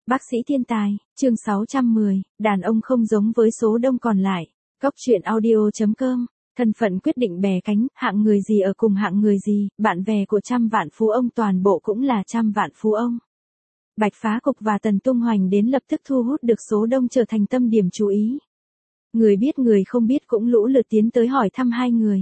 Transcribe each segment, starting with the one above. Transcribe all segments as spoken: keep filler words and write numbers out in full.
Bác sĩ thiên tài, chương sáu trăm mười, đàn ông không giống với số đông còn lại. Góc truyện audio chấm com, thân phận quyết định bè cánh, hạng người gì ở cùng hạng người gì, bạn bè của trăm vạn phú ông toàn bộ cũng là trăm vạn phú ông. Bạch Phá Cục và Tần Tung Hoành đến lập tức thu hút được số đông trở thành tâm điểm chú ý. Người biết người không biết cũng lũ lượt tiến tới hỏi thăm hai người.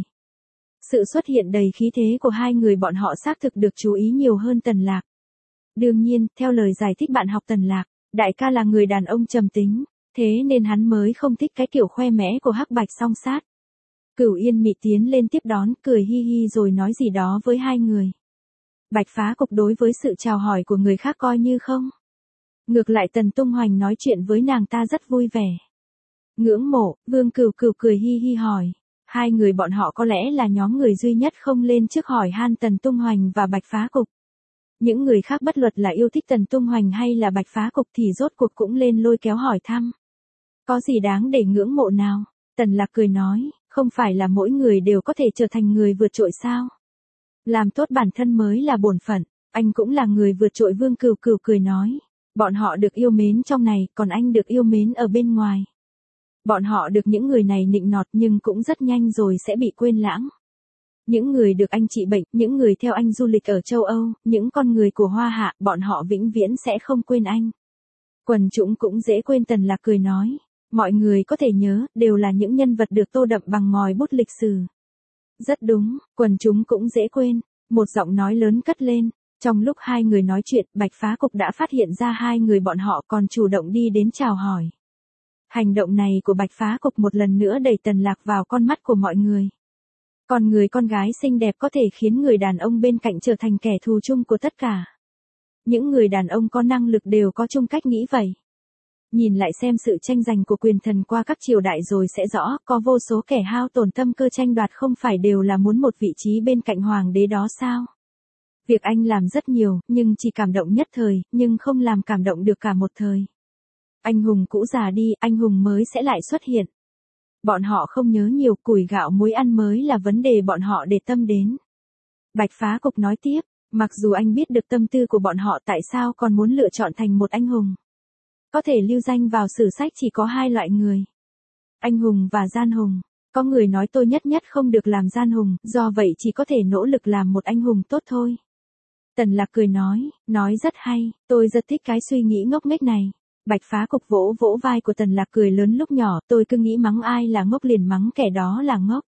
Sự xuất hiện đầy khí thế của hai người bọn họ xác thực được chú ý nhiều hơn Tần Lạc. Đương nhiên, theo lời giải thích bạn học Tần Lạc, đại ca là người đàn ông trầm tính, thế nên hắn mới không thích cái kiểu khoe mẽ của Hắc Bạch song sát. Cửu Yên Mị tiến lên tiếp đón, cười hi hi rồi nói gì đó với hai người. Bạch Phá Cục đối với sự chào hỏi của người khác coi như không. Ngược lại Tần Tung Hoành nói chuyện với nàng ta rất vui vẻ. Ngưỡng mộ, Vương Cửu Cửu cười hi hi hỏi. Hai người bọn họ có lẽ là nhóm người duy nhất không lên trước hỏi han Tần Tung Hoành và Bạch Phá Cục. Những người khác bất luận là yêu thích Tần Tung Hoành hay là Bạch Phá Cục thì rốt cuộc cũng lên lôi kéo hỏi thăm. Có gì đáng để ngưỡng mộ nào? Tần Lạc cười nói, không phải là mỗi người đều có thể trở thành người vượt trội sao? Làm tốt bản thân mới là bổn phận, anh cũng là người vượt trội. Vương Cửu Cửu cười nói, bọn họ được yêu mến trong này, còn anh được yêu mến ở bên ngoài. Bọn họ được những người này nịnh nọt nhưng cũng rất nhanh rồi sẽ bị quên lãng. Những người được anh trị bệnh, những người theo anh du lịch ở châu Âu, những con người của Hoa Hạ, bọn họ vĩnh viễn sẽ không quên anh. Quần chúng cũng dễ quên. Tần Lạc cười nói, mọi người có thể nhớ, đều là những nhân vật được tô đậm bằng ngòi bút lịch sử. Rất đúng, quần chúng cũng dễ quên. Một giọng nói lớn cất lên. Trong lúc hai người nói chuyện, Bạch Phá Cục đã phát hiện ra hai người bọn họ còn chủ động đi đến chào hỏi. Hành động này của Bạch Phá Cục một lần nữa đẩy Tần Lạc vào con mắt của mọi người. Còn người con gái xinh đẹp có thể khiến người đàn ông bên cạnh trở thành kẻ thù chung của tất cả. Những người đàn ông có năng lực đều có chung cách nghĩ vậy. Nhìn lại xem sự tranh giành của quyền thần qua các triều đại rồi sẽ rõ, có vô số kẻ hao tổn tâm cơ tranh đoạt không phải đều là muốn một vị trí bên cạnh hoàng đế đó sao? Việc anh làm rất nhiều, nhưng chỉ cảm động nhất thời, nhưng không làm cảm động được cả một thời. Anh hùng cũ già đi, anh hùng mới sẽ lại xuất hiện. Bọn họ không nhớ nhiều, củi gạo muối ăn mới là vấn đề bọn họ để tâm đến. Bạch Phá Cục nói tiếp, mặc dù anh biết được tâm tư của bọn họ, tại sao còn muốn lựa chọn thành một anh hùng. Có thể lưu danh vào sử sách chỉ có hai loại người. Anh hùng và gian hùng. Có người nói tôi nhất nhất không được làm gian hùng, do vậy chỉ có thể nỗ lực làm một anh hùng tốt thôi. Tần Lạc cười nói, nói rất hay, tôi rất thích cái suy nghĩ ngốc nghếch này. Bạch Phá Cục vỗ vỗ vai của Tần Lạc cười lớn, lúc nhỏ tôi cứ nghĩ mắng ai là ngốc liền mắng kẻ đó là ngốc.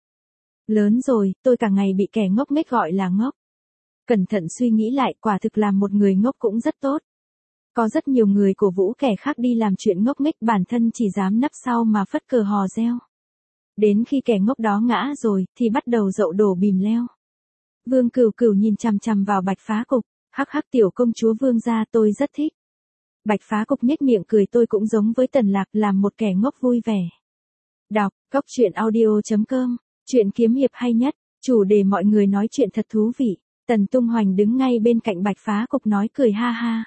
Lớn rồi, tôi cả ngày bị kẻ ngốc nghếch gọi là ngốc. Cẩn thận suy nghĩ lại, quả thực làm một người ngốc cũng rất tốt. Có rất nhiều người cổ vũ kẻ khác đi làm chuyện ngốc nghếch, bản thân chỉ dám nấp sau mà phất cờ hò reo. Đến khi kẻ ngốc đó ngã rồi, thì bắt đầu dậu đổ bìm leo. Vương Cửu Cửu nhìn chằm chằm vào Bạch Phá Cục, hắc hắc, tiểu công chúa Vương gia tôi rất thích. Bạch Phá Cục nhếch miệng cười, tôi cũng giống với Tần Lạc, làm một kẻ ngốc vui vẻ. Đọc, góc truyện audio chấm com, chuyện kiếm hiệp hay nhất, chủ đề mọi người nói chuyện thật thú vị. Tần Tung Hoành đứng ngay bên cạnh Bạch Phá Cục nói cười ha ha.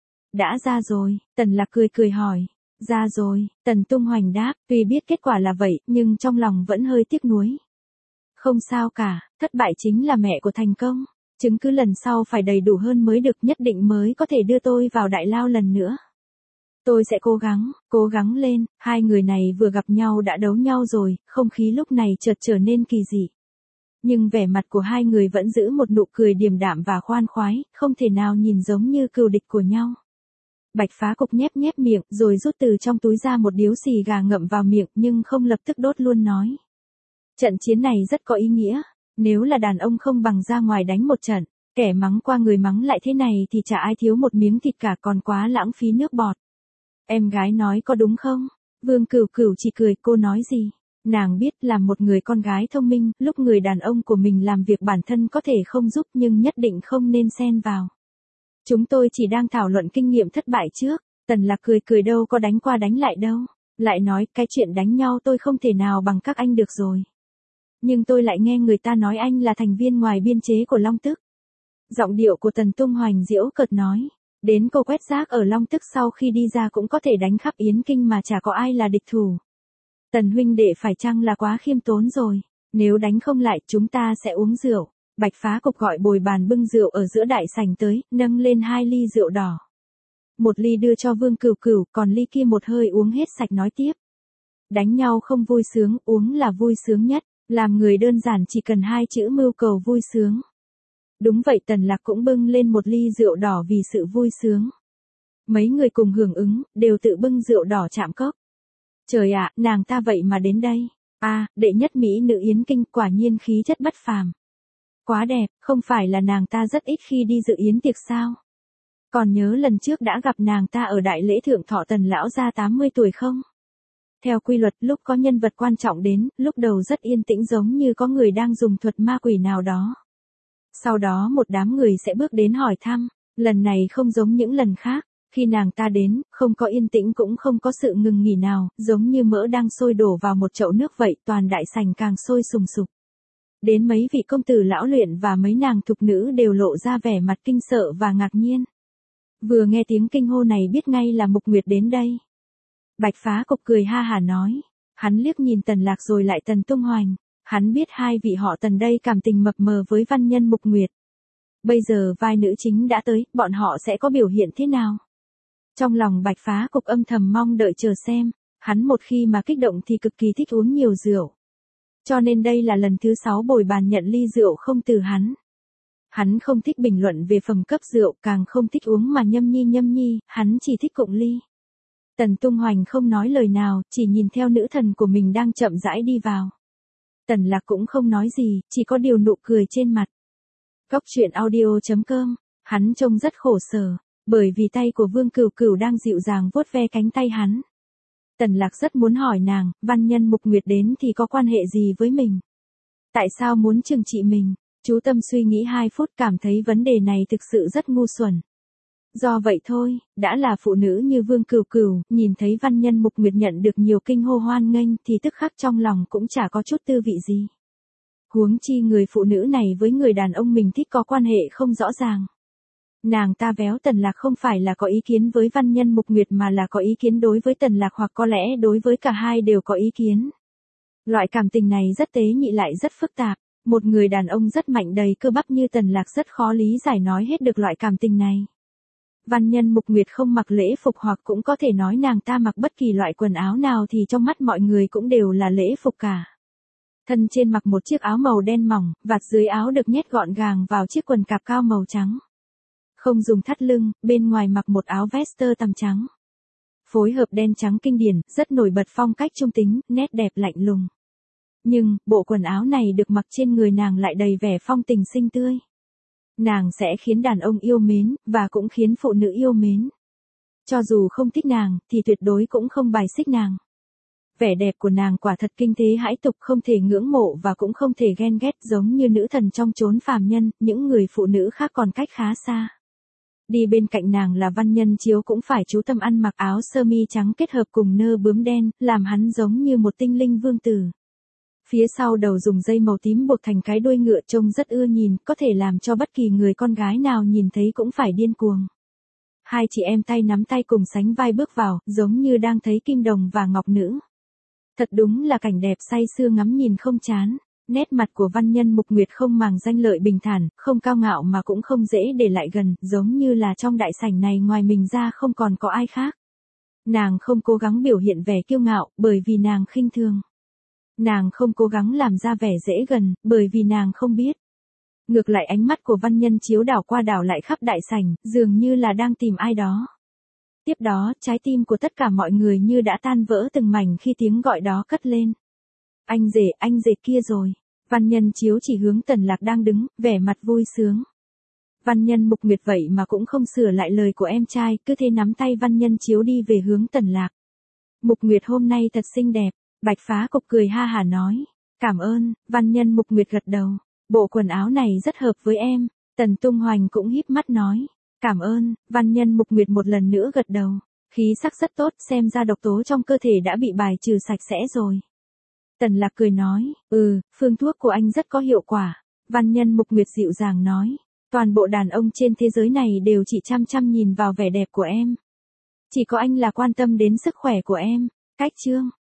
Đã ra rồi, Tần Lạc cười cười hỏi. Ra rồi, Tần Tung Hoành đáp, tuy biết kết quả là vậy, nhưng trong lòng vẫn hơi tiếc nuối. Không sao cả, thất bại chính là mẹ của thành công. Chứng cứ lần sau phải đầy đủ hơn mới được, nhất định mới có thể đưa tôi vào đại lao lần nữa. Tôi sẽ cố gắng, cố gắng lên. Hai người này vừa gặp nhau đã đấu nhau rồi, không khí lúc này chợt trở nên kỳ dị. Nhưng vẻ mặt của hai người vẫn giữ một nụ cười điềm đạm và khoan khoái, không thể nào nhìn giống như cừu địch của nhau. Bạch Phá Cục nhép nhép miệng, rồi rút từ trong túi ra một điếu xì gà ngậm vào miệng, nhưng không lập tức đốt luôn, nói. Trận chiến này rất có ý nghĩa. Nếu là đàn ông không bằng ra ngoài đánh một trận, kẻ mắng qua người mắng lại thế này thì chả ai thiếu một miếng thịt cả, còn quá lãng phí nước bọt. Em gái nói có đúng không? Vương Cửu Cửu chỉ cười, cô nói gì? Nàng biết là một người con gái thông minh, lúc người đàn ông của mình làm việc bản thân có thể không giúp nhưng nhất định không nên xen vào. Chúng tôi chỉ đang thảo luận kinh nghiệm thất bại trước. Tần Lạc cười cười, đâu có đánh qua đánh lại đâu. Lại nói, cái chuyện đánh nhau tôi không thể nào bằng các anh được rồi. Nhưng tôi lại nghe người ta nói anh là thành viên ngoài biên chế của Long Tức. Giọng điệu của Tần Tung Hoành giễu cợt nói, đến cô quét rác ở Long Tức sau khi đi ra cũng có thể đánh khắp Yến Kinh mà chả có ai là địch thủ. Tần huynh đệ phải chăng là quá khiêm tốn rồi, nếu đánh không lại chúng ta sẽ uống rượu. Bạch Phá Cục gọi bồi bàn bưng rượu ở giữa đại sảnh tới, nâng lên hai ly rượu đỏ. Một ly đưa cho Vương Cửu Cửu, còn ly kia một hơi uống hết sạch nói tiếp. Đánh nhau không vui sướng, uống là vui sướng nhất, làm người đơn giản chỉ cần hai chữ mưu cầu vui sướng. Đúng vậy, Tần Lạc cũng bưng lên một ly rượu đỏ vì sự vui sướng. Mấy người cùng hưởng ứng, đều tự bưng rượu đỏ chạm cốc. Trời ạ, nàng ta vậy mà đến đây. À, đệ nhất mỹ nữ Yến Kinh, quả nhiên khí chất bất phàm. Quá đẹp, không phải là nàng ta rất ít khi đi dự yến tiệc sao? Còn nhớ lần trước đã gặp nàng ta ở đại lễ thượng thọ Tần lão gia tám mươi tuổi không? Theo quy luật, lúc có nhân vật quan trọng đến, lúc đầu rất yên tĩnh giống như có người đang dùng thuật ma quỷ nào đó. Sau đó một đám người sẽ bước đến hỏi thăm, lần này không giống những lần khác, khi nàng ta đến, không có yên tĩnh cũng không có sự ngừng nghỉ nào, giống như mỡ đang sôi đổ vào một chậu nước vậy, toàn đại sảnh càng sôi sùng sục. Đến mấy vị công tử lão luyện và mấy nàng thục nữ đều lộ ra vẻ mặt kinh sợ và ngạc nhiên. Vừa nghe tiếng kinh hô này biết ngay là Mục Nguyệt đến đây. Bạch Phá Cục cười ha hả nói, hắn liếc nhìn Tần Lạc rồi lại Tần Tung Hoành, hắn biết hai vị họ Tần đây cảm tình mập mờ với văn nhân Mục Nguyệt. Bây giờ vai nữ chính đã tới, bọn họ sẽ có biểu hiện thế nào? Trong lòng Bạch Phá Cục âm thầm mong đợi chờ xem, hắn một khi mà kích động thì cực kỳ thích uống nhiều rượu. Cho nên đây là lần thứ sáu bồi bàn nhận ly rượu không từ hắn. Hắn không thích bình luận về phẩm cấp rượu, càng không thích uống mà nhâm nhi nhâm nhi, hắn chỉ thích cụng ly. Tần Tung Hoành không nói lời nào, chỉ nhìn theo nữ thần của mình đang chậm rãi đi vào. Tần Lạc cũng không nói gì, chỉ có điều nụ cười trên mặt. Góc truyện audio chấm com, hắn trông rất khổ sở, bởi vì tay của Vương Cửu Cửu đang dịu dàng vuốt ve cánh tay hắn. Tần Lạc rất muốn hỏi nàng, văn nhân Mục Nguyệt đến thì có quan hệ gì với mình? Tại sao muốn trừng trị mình? Chú tâm suy nghĩ hai phút cảm thấy vấn đề này thực sự rất ngu xuẩn. Do vậy thôi, đã là phụ nữ như Vương Cửu Cửu, nhìn thấy văn nhân Mục Nguyệt nhận được nhiều kinh hô hoan nghênh thì tức khắc trong lòng cũng chả có chút tư vị gì. Huống chi người phụ nữ này với người đàn ông mình thích có quan hệ không rõ ràng. Nàng ta véo Tần Lạc không phải là có ý kiến với văn nhân Mục Nguyệt mà là có ý kiến đối với Tần Lạc hoặc có lẽ đối với cả hai đều có ý kiến. Loại cảm tình này rất tế nhị lại rất phức tạp. Một người đàn ông rất mạnh đầy cơ bắp như Tần Lạc rất khó lý giải nói hết được loại cảm tình này. Văn nhân Mục Nguyệt không mặc lễ phục hoặc cũng có thể nói nàng ta mặc bất kỳ loại quần áo nào thì trong mắt mọi người cũng đều là lễ phục cả. Thân trên mặc một chiếc áo màu đen mỏng, vạt dưới áo được nhét gọn gàng vào chiếc quần cạp cao màu trắng. Không dùng thắt lưng, bên ngoài mặc một áo vest tằm trắng. Phối hợp đen trắng kinh điển, rất nổi bật phong cách trung tính, nét đẹp lạnh lùng. Nhưng, bộ quần áo này được mặc trên người nàng lại đầy vẻ phong tình xinh tươi. Nàng sẽ khiến đàn ông yêu mến, và cũng khiến phụ nữ yêu mến. Cho dù không thích nàng, thì tuyệt đối cũng không bài xích nàng. Vẻ đẹp của nàng quả thật kinh thế hãi tục, không thể ngưỡng mộ và cũng không thể ghen ghét, giống như nữ thần trong chốn phàm nhân, những người phụ nữ khác còn cách khá xa. Đi bên cạnh nàng là văn nhân Chiếu cũng phải chú tâm ăn mặc áo sơ mi trắng kết hợp cùng nơ bướm đen, làm hắn giống như một tinh linh vương tử. Phía sau đầu dùng dây màu tím buộc thành cái đuôi ngựa trông rất ưa nhìn, có thể làm cho bất kỳ người con gái nào nhìn thấy cũng phải điên cuồng. Hai chị em tay nắm tay cùng sánh vai bước vào, giống như đang thấy kim đồng và ngọc nữ. Thật đúng là cảnh đẹp say sưa ngắm nhìn không chán. Nét mặt của văn nhân Mục Nguyệt không màng danh lợi bình thản, không cao ngạo mà cũng không dễ để lại gần, giống như là trong đại sảnh này ngoài mình ra không còn có ai khác. Nàng không cố gắng biểu hiện vẻ kiêu ngạo, bởi vì nàng khinh thường. Nàng không cố gắng làm ra vẻ dễ gần, bởi vì nàng không biết. Ngược lại ánh mắt của văn nhân Chiếu đảo qua đảo lại khắp đại sảnh, dường như là đang tìm ai đó. Tiếp đó, trái tim của tất cả mọi người như đã tan vỡ từng mảnh khi tiếng gọi đó cất lên. Anh rể, anh rể kia rồi. Văn nhân Chiếu chỉ hướng Tần Lạc đang đứng, vẻ mặt vui sướng. Văn nhân Mục Nguyệt vậy mà cũng không sửa lại lời của em trai, cứ thế nắm tay văn nhân Chiếu đi về hướng Tần Lạc. Mục Nguyệt hôm nay thật xinh đẹp. Bạch Phá Cục cười ha hả nói. Cảm ơn, văn nhân Mục Nguyệt gật đầu. Bộ quần áo này rất hợp với em. Tần Tung Hoành cũng híp mắt nói. Cảm ơn, văn nhân Mục Nguyệt một lần nữa gật đầu. Khí sắc rất tốt, xem ra độc tố trong cơ thể đã bị bài trừ sạch sẽ rồi. Tần Lạc cười nói, ừ, phương thuốc của anh rất có hiệu quả. Văn nhân Mục Nguyệt dịu dàng nói. Toàn bộ đàn ông trên thế giới này đều chỉ chăm chăm nhìn vào vẻ đẹp của em. Chỉ có anh là quan tâm đến sức khỏe của em. Cách chương.